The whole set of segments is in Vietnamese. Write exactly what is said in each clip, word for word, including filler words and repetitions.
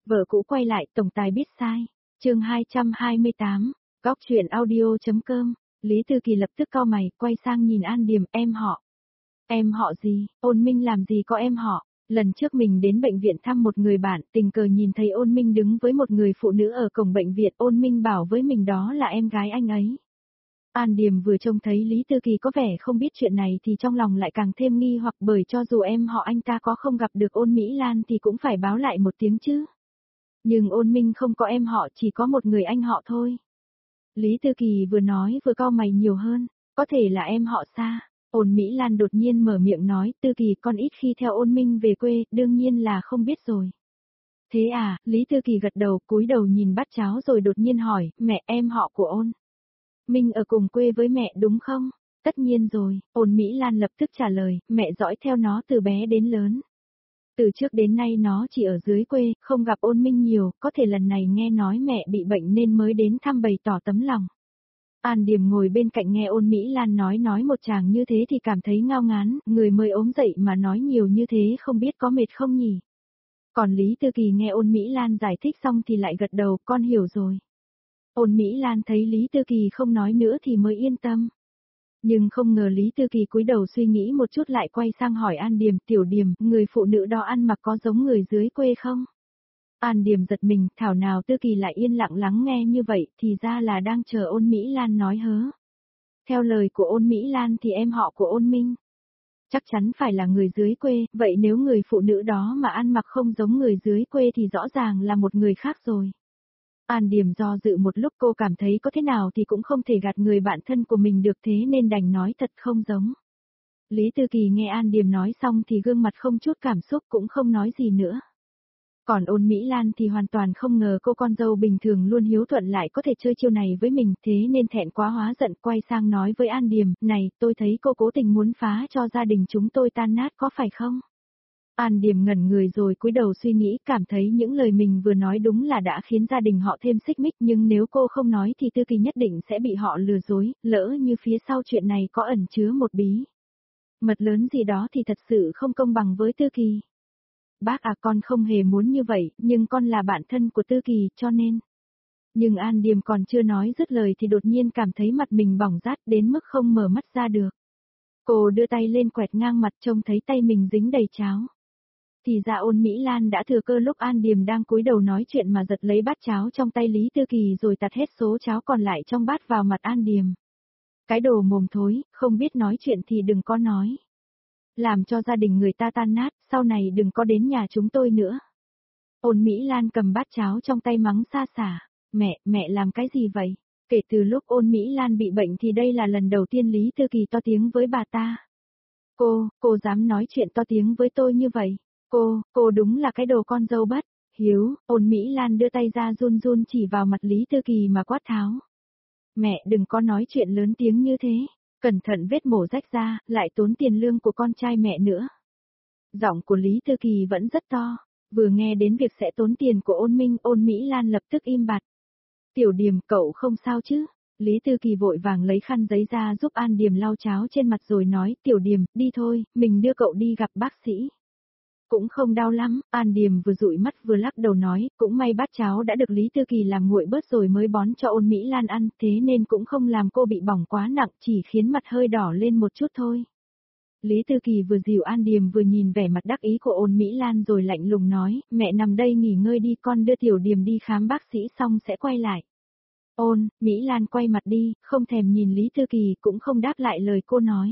Vợ cũ quay lại, tổng tài biết sai. Chương hai trăm hai mươi tám, góc truyện audio.com. Lý Tư Kỳ lập tức cau mày, quay sang nhìn An Điềm, em họ. Em họ gì? Ôn Minh làm gì có em họ? Lần trước mình đến bệnh viện thăm một người bạn, tình cờ nhìn thấy Ôn Minh đứng với một người phụ nữ ở cổng bệnh viện, Ôn Minh bảo với mình đó là em gái anh ấy. An Điềm vừa trông thấy Lý Tư Kỳ có vẻ không biết chuyện này thì trong lòng lại càng thêm nghi hoặc, bởi cho dù em họ anh ta có không gặp được Ôn Mỹ Lan thì cũng phải báo lại một tiếng chứ. Nhưng Ôn Minh không có em họ, chỉ có một người anh họ thôi. Lý Tư Kỳ vừa nói vừa cau mày nhiều hơn, có thể là em họ xa. Ôn Mỹ Lan đột nhiên mở miệng nói, Tư Kỳ con ít khi theo Ôn Minh về quê, đương nhiên là không biết rồi. Thế à, Lý Tư Kỳ gật đầu, cúi đầu nhìn bát cháo rồi đột nhiên hỏi, mẹ em họ của Ôn Minh ở cùng quê với mẹ đúng không? Tất nhiên rồi, Ôn Mỹ Lan lập tức trả lời, mẹ dõi theo nó từ bé đến lớn. Từ trước đến nay nó chỉ ở dưới quê, không gặp Ôn Minh nhiều, có thể lần này nghe nói mẹ bị bệnh nên mới đến thăm bày tỏ tấm lòng. An Điềm ngồi bên cạnh nghe Ôn Mỹ Lan nói nói một chàng như thế thì cảm thấy ngao ngán, người mới ốm dậy mà nói nhiều như thế không biết có mệt không nhỉ. Còn Lý Tư Kỳ nghe Ôn Mỹ Lan giải thích xong thì lại gật đầu, con hiểu rồi. Ôn Mỹ Lan thấy Lý Tư Kỳ không nói nữa thì mới yên tâm. Nhưng không ngờ Lý Tư Kỳ cúi đầu suy nghĩ một chút lại quay sang hỏi An Điềm, Tiểu Điềm, người phụ nữ đó ăn mặc có giống người dưới quê không? An Điềm giật mình, thảo nào Tư Kỳ lại yên lặng lắng nghe như vậy, thì ra là đang chờ Ôn Mỹ Lan nói hớ. Theo lời của Ôn Mỹ Lan thì em họ của Ôn Minh chắc chắn phải là người dưới quê, vậy nếu người phụ nữ đó mà ăn mặc không giống người dưới quê thì rõ ràng là một người khác rồi. An Điềm do dự một lúc, cô cảm thấy có thế nào thì cũng không thể gạt người bạn thân của mình được, thế nên đành nói thật không giống. Lý Tư Kỳ nghe An Điềm nói xong thì gương mặt không chút cảm xúc, cũng không nói gì nữa. Còn Ôn Mỹ Lan thì hoàn toàn không ngờ cô con dâu bình thường luôn hiếu thuận lại có thể chơi chiêu này với mình, thế nên thẹn quá hóa giận, quay sang nói với An Điềm, này, tôi thấy cô cố tình muốn phá cho gia đình chúng tôi tan nát có phải không? An Điềm ngẩn người rồi cúi đầu suy nghĩ, cảm thấy những lời mình vừa nói đúng là đã khiến gia đình họ thêm xích mích, nhưng nếu cô không nói thì Tư Kỳ nhất định sẽ bị họ lừa dối, lỡ như phía sau chuyện này có ẩn chứa một bí mật lớn gì đó thì thật sự không công bằng với Tư Kỳ. Bác à, con không hề muốn như vậy, nhưng con là bạn thân của Tư Kỳ, cho nên. Nhưng An Điềm còn chưa nói dứt lời thì đột nhiên cảm thấy mặt mình bỏng rát đến mức không mở mắt ra được. Cô đưa tay lên quẹt ngang mặt, trông thấy tay mình dính đầy cháo. Thì ra Ôn Mỹ Lan đã thừa cơ lúc An Điềm đang cúi đầu nói chuyện mà giật lấy bát cháo trong tay Lý Tư Kỳ rồi tạt hết số cháo còn lại trong bát vào mặt An Điềm. Cái đồ mồm thối, không biết nói chuyện thì đừng có nói. Làm cho gia đình người ta tan nát, sau này đừng có đến nhà chúng tôi nữa. Ôn Mỹ Lan cầm bát cháo trong tay mắng xa xả, mẹ, mẹ làm cái gì vậy? Kể từ lúc Ôn Mỹ Lan bị bệnh thì đây là lần đầu tiên Lý Tư Kỳ to tiếng với bà ta. Cô, cô dám nói chuyện to tiếng với tôi như vậy? Cô, cô đúng là cái đồ con dâu bất hiếu. Ôn Mỹ Lan đưa tay ra run run chỉ vào mặt Lý Tư Kỳ mà quát tháo. Mẹ đừng có nói chuyện lớn tiếng như thế, cẩn thận vết mổ rách ra, lại tốn tiền lương của con trai mẹ nữa. Giọng của Lý Tư Kỳ vẫn rất to, vừa nghe đến việc sẽ tốn tiền của Ôn Minh, Ôn Mỹ Lan lập tức im bặt. Tiểu Điềm, cậu không sao chứ? Lý Tư Kỳ vội vàng lấy khăn giấy ra giúp An Điềm lau cháo trên mặt rồi nói, Tiểu Điềm, đi thôi, mình đưa cậu đi gặp bác sĩ. Cũng không đau lắm, An Điềm vừa dụi mắt vừa lắc đầu nói, cũng may bát cháo đã được Lý Tư Kỳ làm nguội bớt rồi mới bón cho Ôn Mỹ Lan ăn, thế nên cũng không làm cô bị bỏng quá nặng, chỉ khiến mặt hơi đỏ lên một chút thôi. Lý Tư Kỳ vừa dìu An Điềm vừa nhìn vẻ mặt đắc ý của Ôn Mỹ Lan rồi lạnh lùng nói, mẹ nằm đây nghỉ ngơi đi, con đưa Tiểu Điềm đi khám bác sĩ xong sẽ quay lại. Ôn Mỹ Lan quay mặt đi, không thèm nhìn Lý Tư Kỳ, cũng không đáp lại lời cô nói.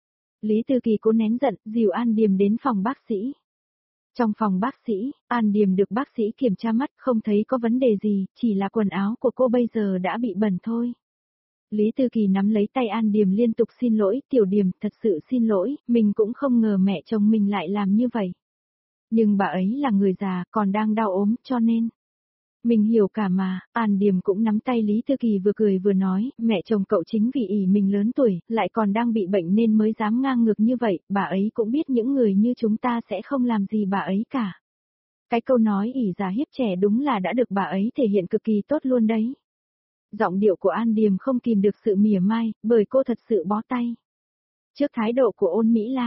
Lý Tư Kỳ cố nén giận, dìu An Điềm đến phòng bác sĩ. Trong phòng bác sĩ, An Điềm được bác sĩ kiểm tra mắt, không thấy có vấn đề gì, chỉ là quần áo của cô bây giờ đã bị bẩn thôi. Lý Tư Kỳ nắm lấy tay An Điềm liên tục xin lỗi, Tiểu Điềm, thật sự xin lỗi, mình cũng không ngờ mẹ chồng mình lại làm như vậy. Nhưng bà ấy là người già, còn đang đau ốm, cho nên. Mình hiểu cả mà. An Điềm cũng nắm tay Lý Tư Kỳ vừa cười vừa nói, mẹ chồng cậu chính vì ỷ mình lớn tuổi, lại còn đang bị bệnh nên mới dám ngang ngược như vậy, bà ấy cũng biết những người như chúng ta sẽ không làm gì bà ấy cả. Cái câu nói ỷ già hiếp trẻ đúng là đã được bà ấy thể hiện cực kỳ tốt luôn đấy. Giọng điệu của An Điềm không kìm được sự mỉa mai, bởi cô thật sự bó tay trước thái độ của Ôn Mỹ Lan.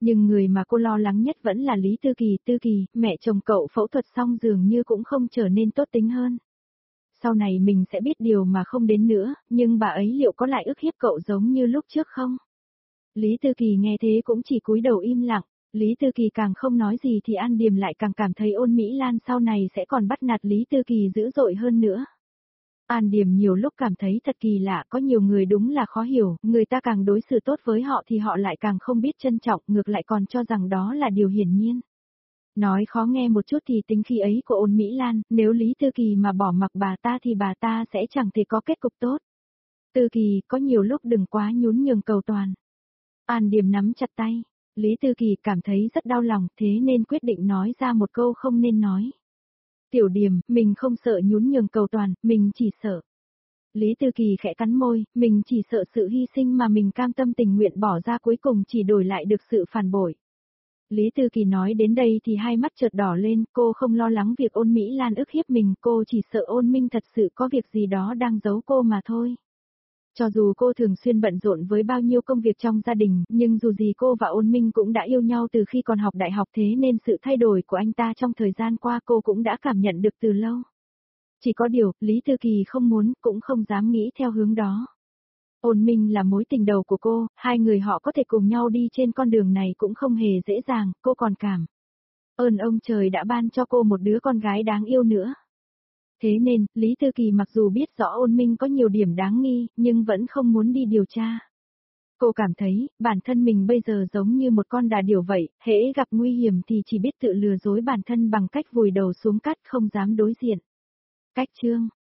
Nhưng người mà cô lo lắng nhất vẫn là Lý Tư Kỳ. Tư Kỳ, mẹ chồng cậu phẫu thuật xong dường như cũng không trở nên tốt tính hơn. Sau này mình sẽ biết điều mà không đến nữa, nhưng bà ấy liệu có lại ức hiếp cậu giống như lúc trước không? Lý Tư Kỳ nghe thế cũng chỉ cúi đầu im lặng. Lý Tư Kỳ càng không nói gì thì An Điềm lại càng cảm thấy Ôn Mỹ Lan sau này sẽ còn bắt nạt Lý Tư Kỳ dữ dội hơn nữa. An Điềm nhiều lúc cảm thấy thật kỳ lạ, có nhiều người đúng là khó hiểu, người ta càng đối xử tốt với họ thì họ lại càng không biết trân trọng, ngược lại còn cho rằng đó là điều hiển nhiên. Nói khó nghe một chút thì tính khí ấy của Ôn Mỹ Lan, nếu Lý Tư Kỳ mà bỏ mặc bà ta thì bà ta sẽ chẳng thể có kết cục tốt. Tư Kỳ, có nhiều lúc đừng quá nhún nhường cầu toàn. An Điềm nắm chặt tay. Lý Tư Kỳ cảm thấy rất đau lòng, thế nên quyết định nói ra một câu không nên nói. Tiểu Điềm, mình không sợ nhún nhường cầu toàn, mình chỉ sợ. Lý Tư Kỳ khẽ cắn môi, mình chỉ sợ sự hy sinh mà mình cam tâm tình nguyện bỏ ra cuối cùng chỉ đổi lại được sự phản bội. Lý Tư Kỳ nói đến đây thì hai mắt chợt đỏ lên, cô không lo lắng việc Ôn Mỹ Lan ức hiếp mình, cô chỉ sợ Ôn Minh thật sự có việc gì đó đang giấu cô mà thôi. Cho dù cô thường xuyên bận rộn với bao nhiêu công việc trong gia đình, nhưng dù gì cô và Ôn Minh cũng đã yêu nhau từ khi còn học đại học, thế nên sự thay đổi của anh ta trong thời gian qua cô cũng đã cảm nhận được từ lâu. Chỉ có điều, Lý Tư Kỳ không muốn, cũng không dám nghĩ theo hướng đó. Ôn Minh là mối tình đầu của cô, hai người họ có thể cùng nhau đi trên con đường này cũng không hề dễ dàng, cô còn cảm ơn ông trời đã ban cho cô một đứa con gái đáng yêu nữa. Thế nên, Lý Tư Kỳ mặc dù biết rõ Ôn Minh có nhiều điểm đáng nghi, nhưng vẫn không muốn đi điều tra. Cô cảm thấy, bản thân mình bây giờ giống như một con đà điểu vậy, hễ gặp nguy hiểm thì chỉ biết tự lừa dối bản thân bằng cách vùi đầu xuống cát không dám đối diện. Cách chương